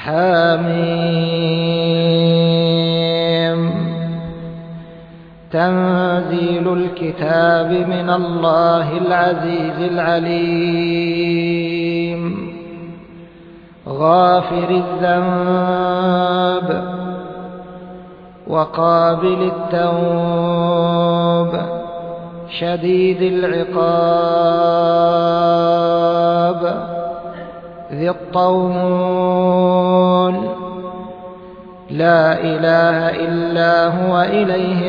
حميم. تنزيل الكتاب من الله العزيز العليم. غافر الذنب وقابل التوب شديد العقاب ذي الطول لا إله إلا هو إليه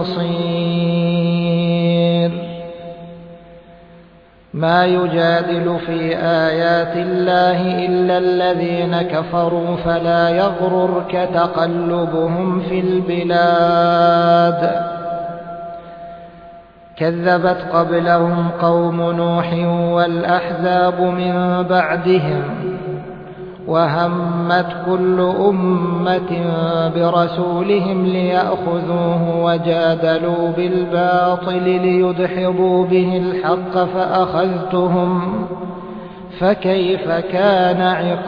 المصير. ما يجادل في آيات الله إلا الذين كفروا فلا يغررك تقلبهم في البلاد. كذبت قبلهم قوم نوح والأحزاب من بعدهم وهمت كل أمة برسولهم ليأخذوه وجادلوا بالباطل ليدحضوا به الحق فأخذتهم فكيف كان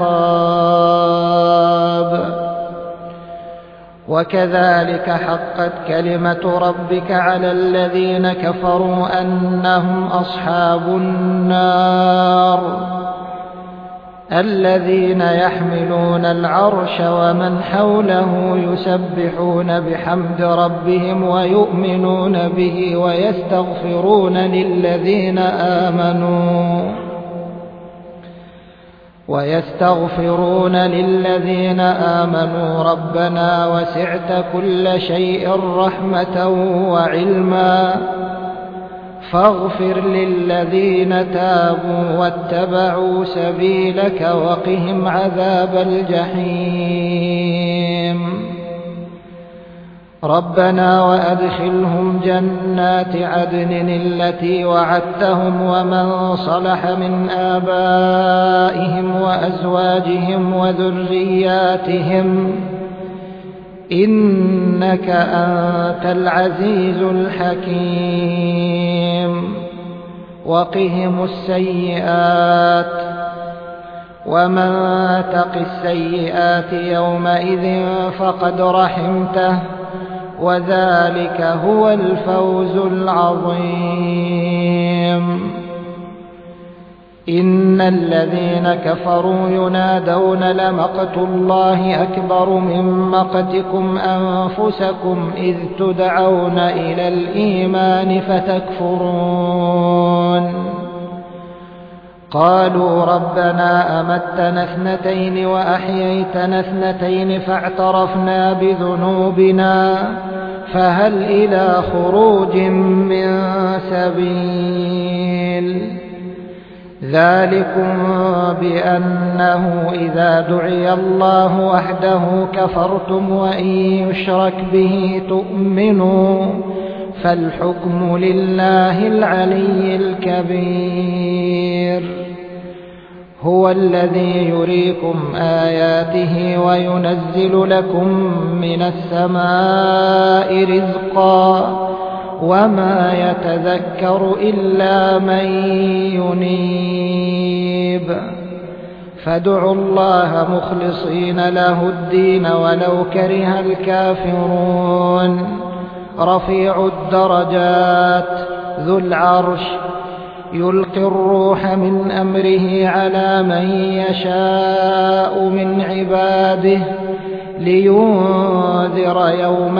عقاب. وكذلك حقت كلمة ربك على الذين كفروا أنهم أصحاب النار الذين يحملون العرش ومن حوله يسبحون بحمد ربهم ويؤمنون به ويستغفرون للذين آمنوا ربنا وسعت كل شيء رحمة وعلما فاغفر للذين تابوا واتبعوا سبيلك وقهم عذاب الجحيم. ربنا وأدخلهم جنات عدن التي وعدتهم ومن صلح من آبائهم وأزواجهم وذرياتهم إنك أنت العزيز الحكيم. وقهم السيئات ومن تق السيئات يومئذ فقد رحمته وذلك هو الفوز العظيم. إن الذين كفروا ينادون لمقت الله أكبر من مقتكم أنفسكم إذ تدعون إلى الإيمان فتكفرون. قالوا ربنا أمتنا اثنتين وأحييتنا اثنتين فاعترفنا بذنوبنا فهل إلى خروج من سبيل. ذلكم بأنه إذا دعي الله وحده كفرتم وإن يشرك به تؤمنوا فالحكم لله العلي الكبير. هو الذي يريكم آياته وينزل لكم من السماء رزقا وما يتذكر إلا من ينيب. فادعوا الله مخلصين له الدين ولو كره الكافرون. رفيع الدرجات ذو العرش يلقي الروح من أمره على من يشاء من عباده لينذر يوم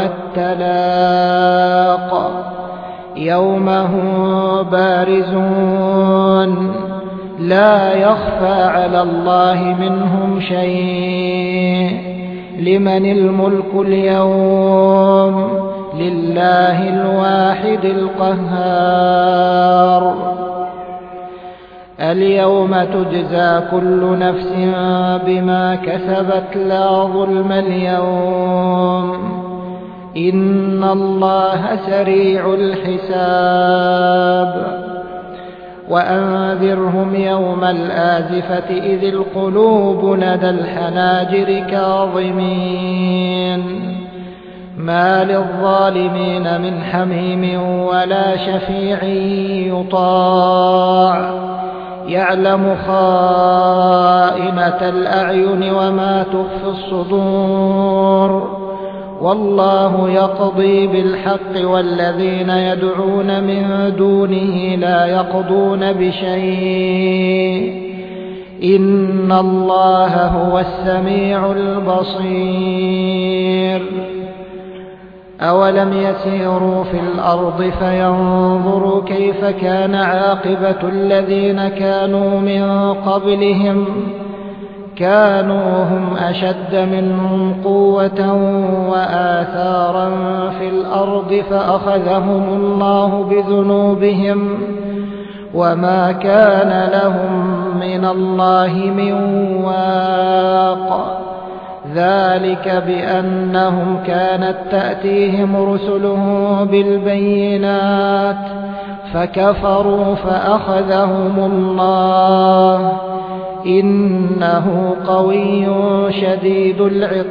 التلاق يوم هم بارزون لا يخفى على الله منهم شيء. لمن الملك اليوم لله الواحد القهار. اليوم تجزى كل نفس بما كسبت لا ظلم اليوم إن الله سريع الحساب. وأنذرهم يوم الآزفة إذ القلوب لدى الحناجر كاظمين ما للظالمين من حميم ولا شفيع يطاع يعلم خائنة الأعين وما تخفي الصدور والله يقضي بالحق والذين يدعون من دونه لا يقضون بشيء إن الله هو السميع البصير أولم يسيروا في الأرض فينظروا كيف كان عاقبة الذين كانوا من قبلهم كانوا هم أشد منهم قوة وآثارا في الأرض فأخذهم الله بذنوبهم وما كان لهم من الله من واق ذلك بأنهم كانت تأتيهم رسلهم بالبينات فكفروا فأخذهم الله إنه قوي شديد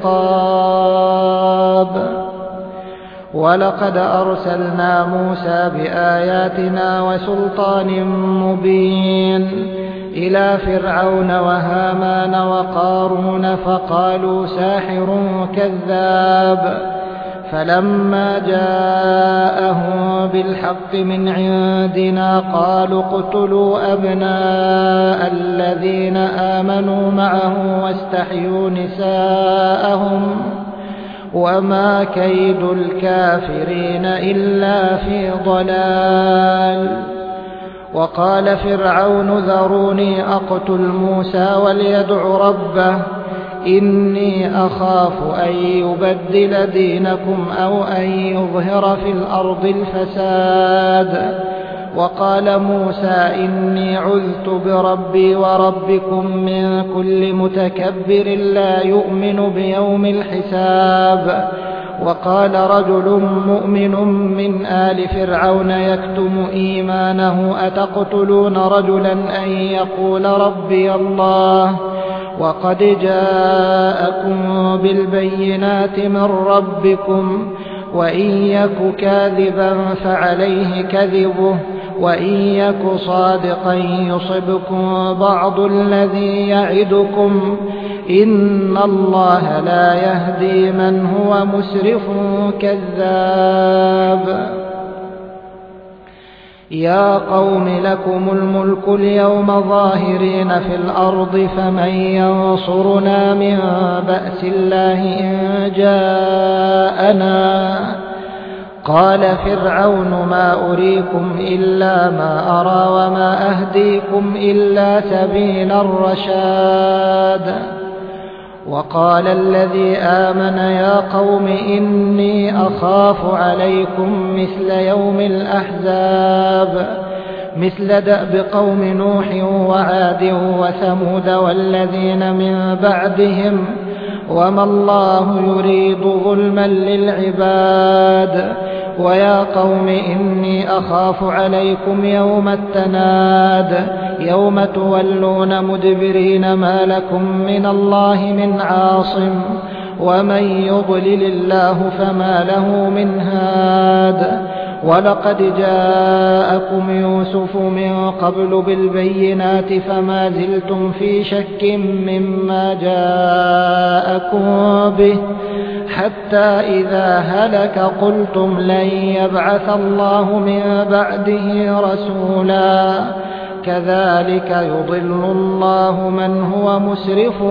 العقاب ولقد أرسلنا موسى بآياتنا وسلطان مبين إلى فرعون وهامان وقارون فقالوا ساحر كذاب فلما جاءهم بالحق من عندنا قالوا اقتلوا أبناء الذين آمنوا معه واستحيوا نساءهم وما كيد الكافرين إلا في ضلال وقال فرعون ذروني أقتل موسى وليدع ربه إني أخاف أن يبدل دينكم أو أن يظهر في الأرض الفساد وقال موسى إني عذت بربي وربكم من كل متكبر لا يؤمن بيوم الحساب وقال رجل مؤمن من آل فرعون يكتم إيمانه أتقتلون رجلا أن يقول ربي الله وقد جاءكم بالبينات من ربكم وإن يك كاذبا فعليه كذبه وإن يك صادقا يصبكم بعض الذي يعدكم إن الله لا يهدي من هو مسرف كذاب يا قوم لكم الملك اليوم ظاهرين في الأرض فمن ينصرنا من بأس الله إن جاءنا قال فرعون ما أريكم إلا ما أرى وما أهديكم إلا سبيل الرشاد وقال الذي آمن يا قوم إني أخاف عليكم مثل يوم الأحزاب مثل دأب قوم نوح وعاد وثمود والذين من بعدهم وما الله يريد ظلما للعباد ويا قوم إني أخاف عليكم يوم التناد يوم تولون مدبرين ما لكم من الله من عاصم ومن يضلل الله فما له من هاد ولقد جاءكم يوسف من قبل بالبينات فما زلتم في شك مما جاءكم به حتى إذا هلك قلتم لن يبعث الله من بعده رسولا كذلك يضل الله من هو مسرف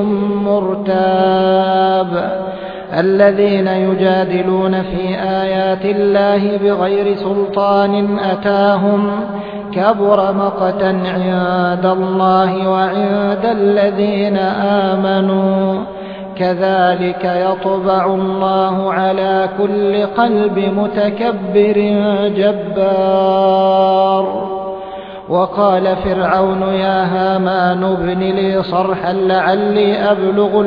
مرتاب الذين يجادلون في آيات الله بغير سلطان أتاهم كبر مقتا عند الله وعند الذين آمنوا كذلك يطبع الله على كل قلب متكبر جبار وقال فرعون يا هامان ابن لي صرحا لعلي أبلغ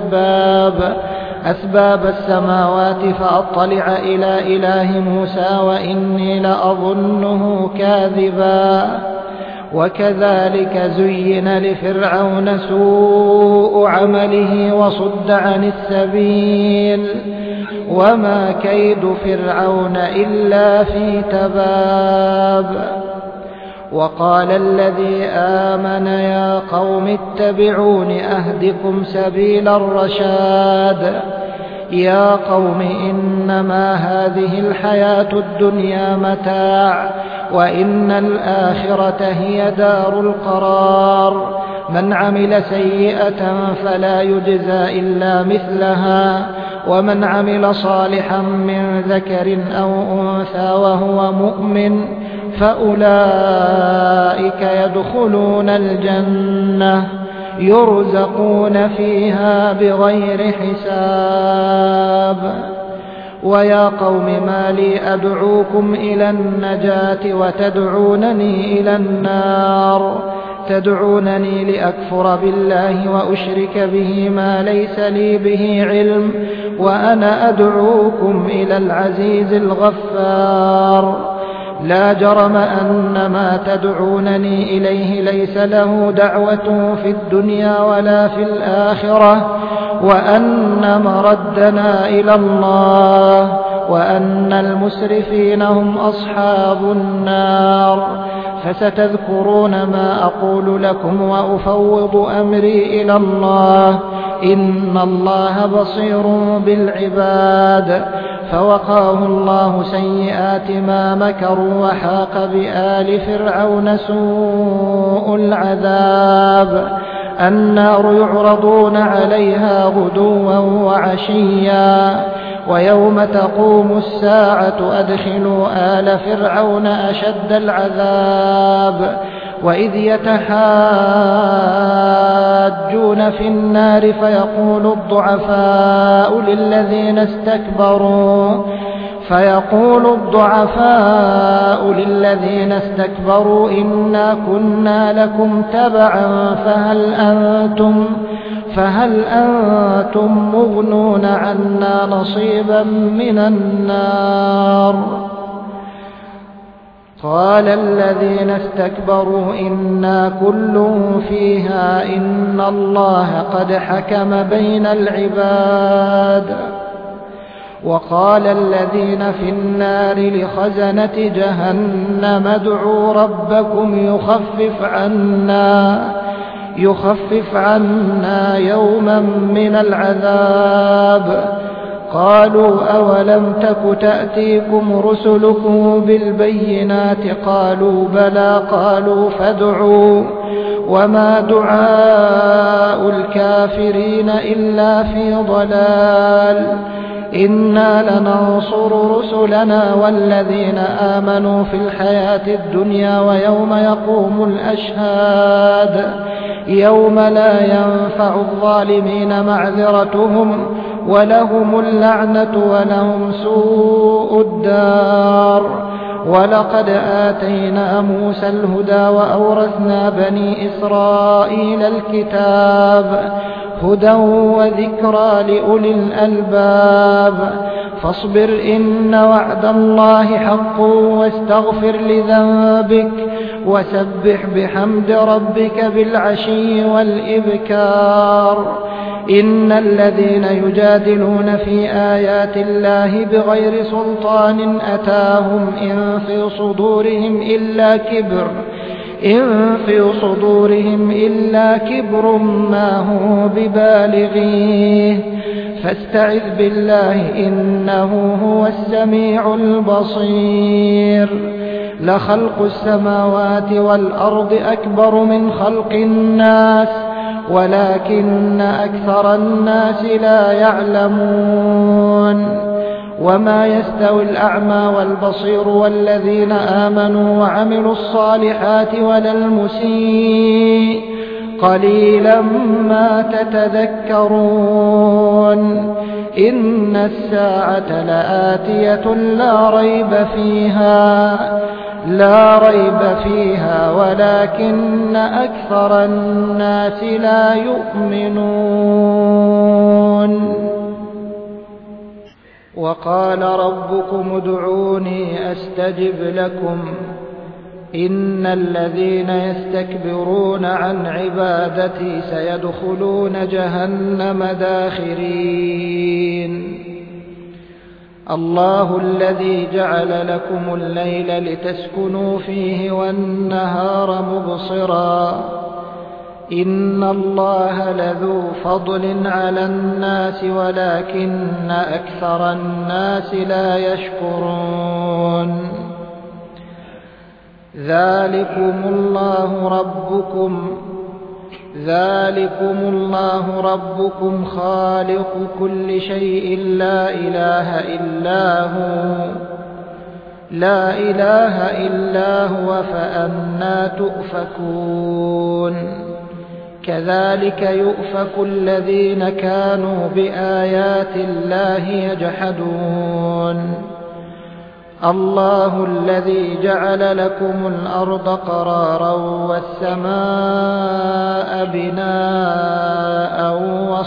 أسباب السماوات فأطلع إلى إله موسى وإني لأظنه كاذبا وكذلك زين لفرعون سوء عمله وصد عن السبيل وما كيد فرعون إلا في تباب وقال الذي آمن يا قوم اتبعون أهدكم سبيل الرشاد يا قوم إنما هذه الحياة الدنيا متاع وإن الآخرة هي دار القرار من عمل سيئة فلا يجزى إلا مثلها ومن عمل صالحا من ذكر أو أنثى وهو مؤمن فأولئك يدخلون الجنة يرزقون فيها بغير حساب ويا قوم ما لي أدعوكم إلى النجاة وتدعونني إلى النار تدعونني لأكفر بالله وأشرك به ما ليس لي به علم وأنا أدعوكم إلى العزيز الغفار لا جرم أن ما تدعونني إليه ليس له دعوة في الدنيا ولا في الآخرة وأن مردنا إلى الله وأن المسرفين هم أصحاب النار فستذكرون ما أقول لكم وأفوض أمري إلى الله إن الله بصير بالعباد فوقاه الله سيئات ما مكروا وحاق بآل فرعون سوء العذاب النار يعرضون عليها غدوا وعشيا ويوم تقوم الساعة أدخلوا آل فرعون أشد العذاب وإذ يتحاجون في النار فيقول الضعفاء للذين استكبروا إنا كنا لكم تبعا فهل أنتم مغنون عنا نصيبا من النار قال الذين استكبروا إنا كل فيها إن الله قد حكم بين العباد وقال الذين في النار لخزنة جهنم ادعوا ربكم يخفف عنا يوما من العذاب قالوا أولم تك تأتيكم رسلكم بالبينات قالوا بلى قالوا فادعوا وما دعاء الكافرين إلا في ضلال إنا لننصر رسلنا والذين آمنوا في الحياة الدنيا ويوم يقوم الأشهاد يوم لا ينفع الظالمين معذرتهم ولهم اللعنة ولهم سوء الدار ولقد آتينا موسى الهدى وأورثنا بني إسرائيل الكتاب هدى وذكرى لأولي الألباب فاصبر إن وعد الله حق واستغفر لذنبك وسبح بحمد ربك بالعشي والإبكار إن الذين يجادلون في آيات الله بغير سلطان أتاهم إن في صدورهم إلا كبر ما هو ببالغيه فاستعذ بالله إنه هو السميع البصير لخلق السماوات والأرض أكبر من خلق الناس ولكن أكثر الناس لا يعلمون وما يستوي الأعمى والبصير والذين آمنوا وعملوا الصالحات ولا المسيء قليلا ما تتذكرون إن الساعة لآتية لا ريب فيها ولكن أكثر الناس لا يؤمنون وقال ربكم ادعوني أستجب لكم إن الذين يستكبرون عن عبادتي سيدخلون جهنم داخرين الله الذي جعل لكم الليل لتسكنوا فيه والنهار مبصرا إن الله لذو فضل على الناس ولكن أكثر الناس لا يشكرون ذلكم الله ربكم خالق كل شيء لا إله إلا هو فأنى تؤفكون كذلك يؤفك الذين كانوا بآيات الله يجحدون الله الذي جعل لكم الأرض قرارا والسماء بناء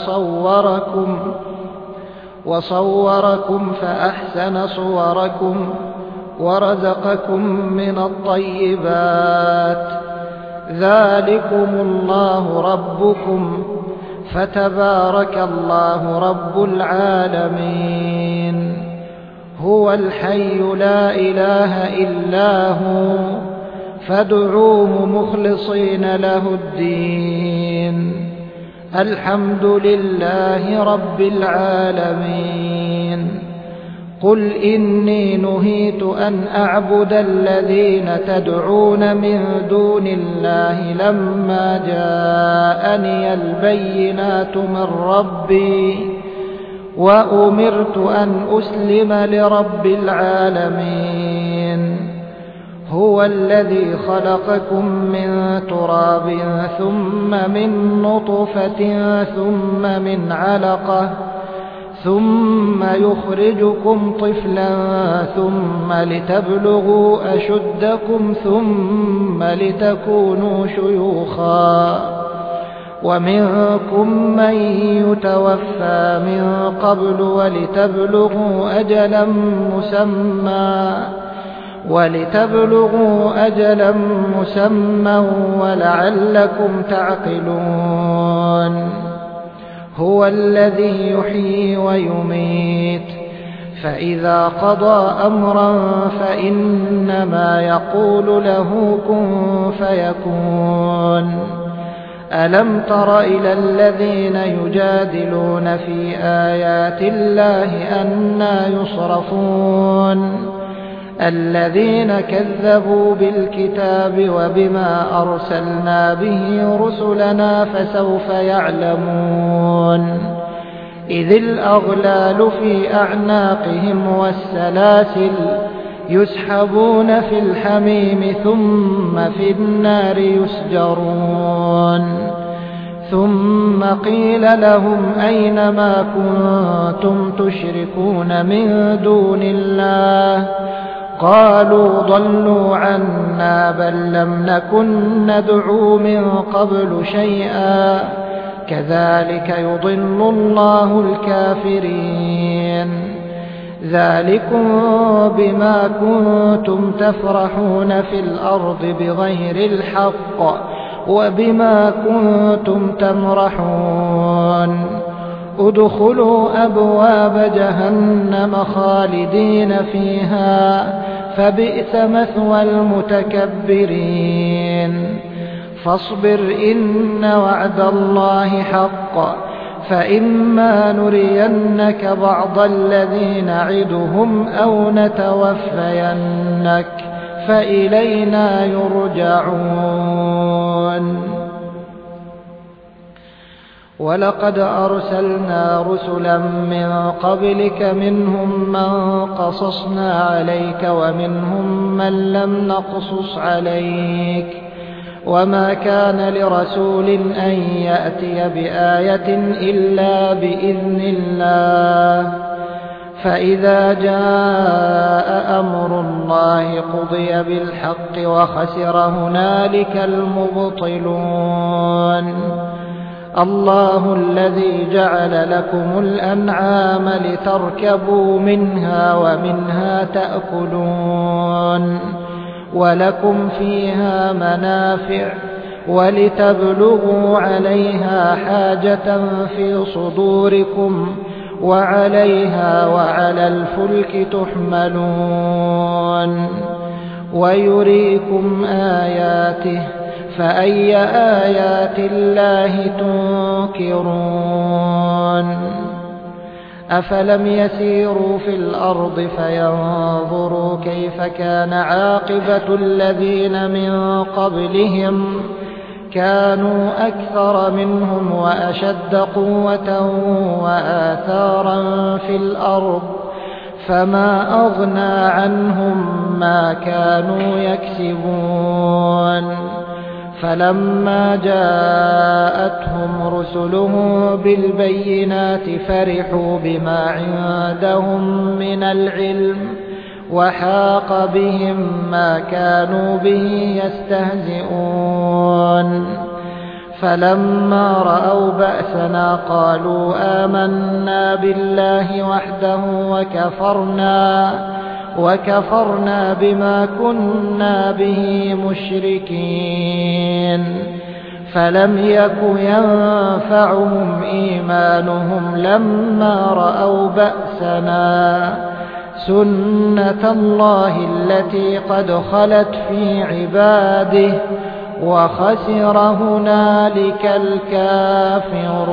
وصوركم فأحسن صوركم ورزقكم من الطيبات ذلكم الله ربكم فتبارك الله رب العالمين هو الحي لا إله إلا هو فادعوه مخلصين له الدين الحمد لله رب العالمين قل إني نهيت أن أعبد الذين تدعون من دون الله لما جاءني البينات من ربي وأمرت أن أسلم لرب العالمين هو الذي خلقكم من تراب ثم من نطفة ثم من علقة ثم يخرجكم طفلا ثم لتبلغوا أشدكم ثم لتكونوا شيوخا ومنكم من يتوفى من قبل ولتبلغوا أجلا مسمى ولعلكم تعقلون هو الذي يحيي ويميت فإذا قضى أمرا فإنما يقول له كن فيكون ألم تر إلى الذين يجادلون في آيات الله أنى يصرفون الذين كذبوا بالكتاب وبما أرسلنا به رسلنا فسوف يعلمون إذ الأغلال في أعناقهم والسلاسل يسحبون في الحميم ثم في النار يسجرون ثم قيل لهم أين ما كنتم تشركون من دون الله قالوا ضلوا عنا بل لم نكن ندعو من قبل شيئا كذلك يضل الله الكافرين ذلكم بما كنتم تفرحون في الأرض بغير الحق وبما كنتم تمرحون ادخلوا أبواب جهنم خالدين فيها فبئس مثوى المتكبرين فاصبر إن وعد الله حق فإما نرينك بعض الذي نعدهم أو نتوفينك فإلينا يرجعون ولقد أرسلنا رسلا من قبلك منهم من قصصنا عليك ومنهم من لم نقصص عليك وما كان لرسول أن يأتي بآية إلا بإذن الله فإذا جاء أمر الله قضي بالحق وخسر هنالك المبطلون الله الذي جعل لكم الأنعام لتركبوا منها ومنها تأكلون ولكم فيها منافع ولتبلغوا عليها حاجة في صدوركم وعليها وعلى الفلك تحملون ويريكم آياته فأي آيات الله تنكرون أفلم يسيروا في الأرض فينظروا كيف كان عاقبة الذين من قبلهم كانوا أكثر منهم وأشد قوة وآثارا في الأرض فما أغنى عنهم ما كانوا يكسبون فلما جاءتهم رسلهم بالبينات فرحوا بما عندهم من العلم وحاق بهم ما كانوا به يستهزئون فلما رأوا بأسنا قالوا آمنا بالله وحده وكفرنا بما كنا به مشركين فلم يك ينفعهم إيمانهم لما رأوا بأسنا سنة الله التي قد خلت في عباده وخسر هنالك الكافرون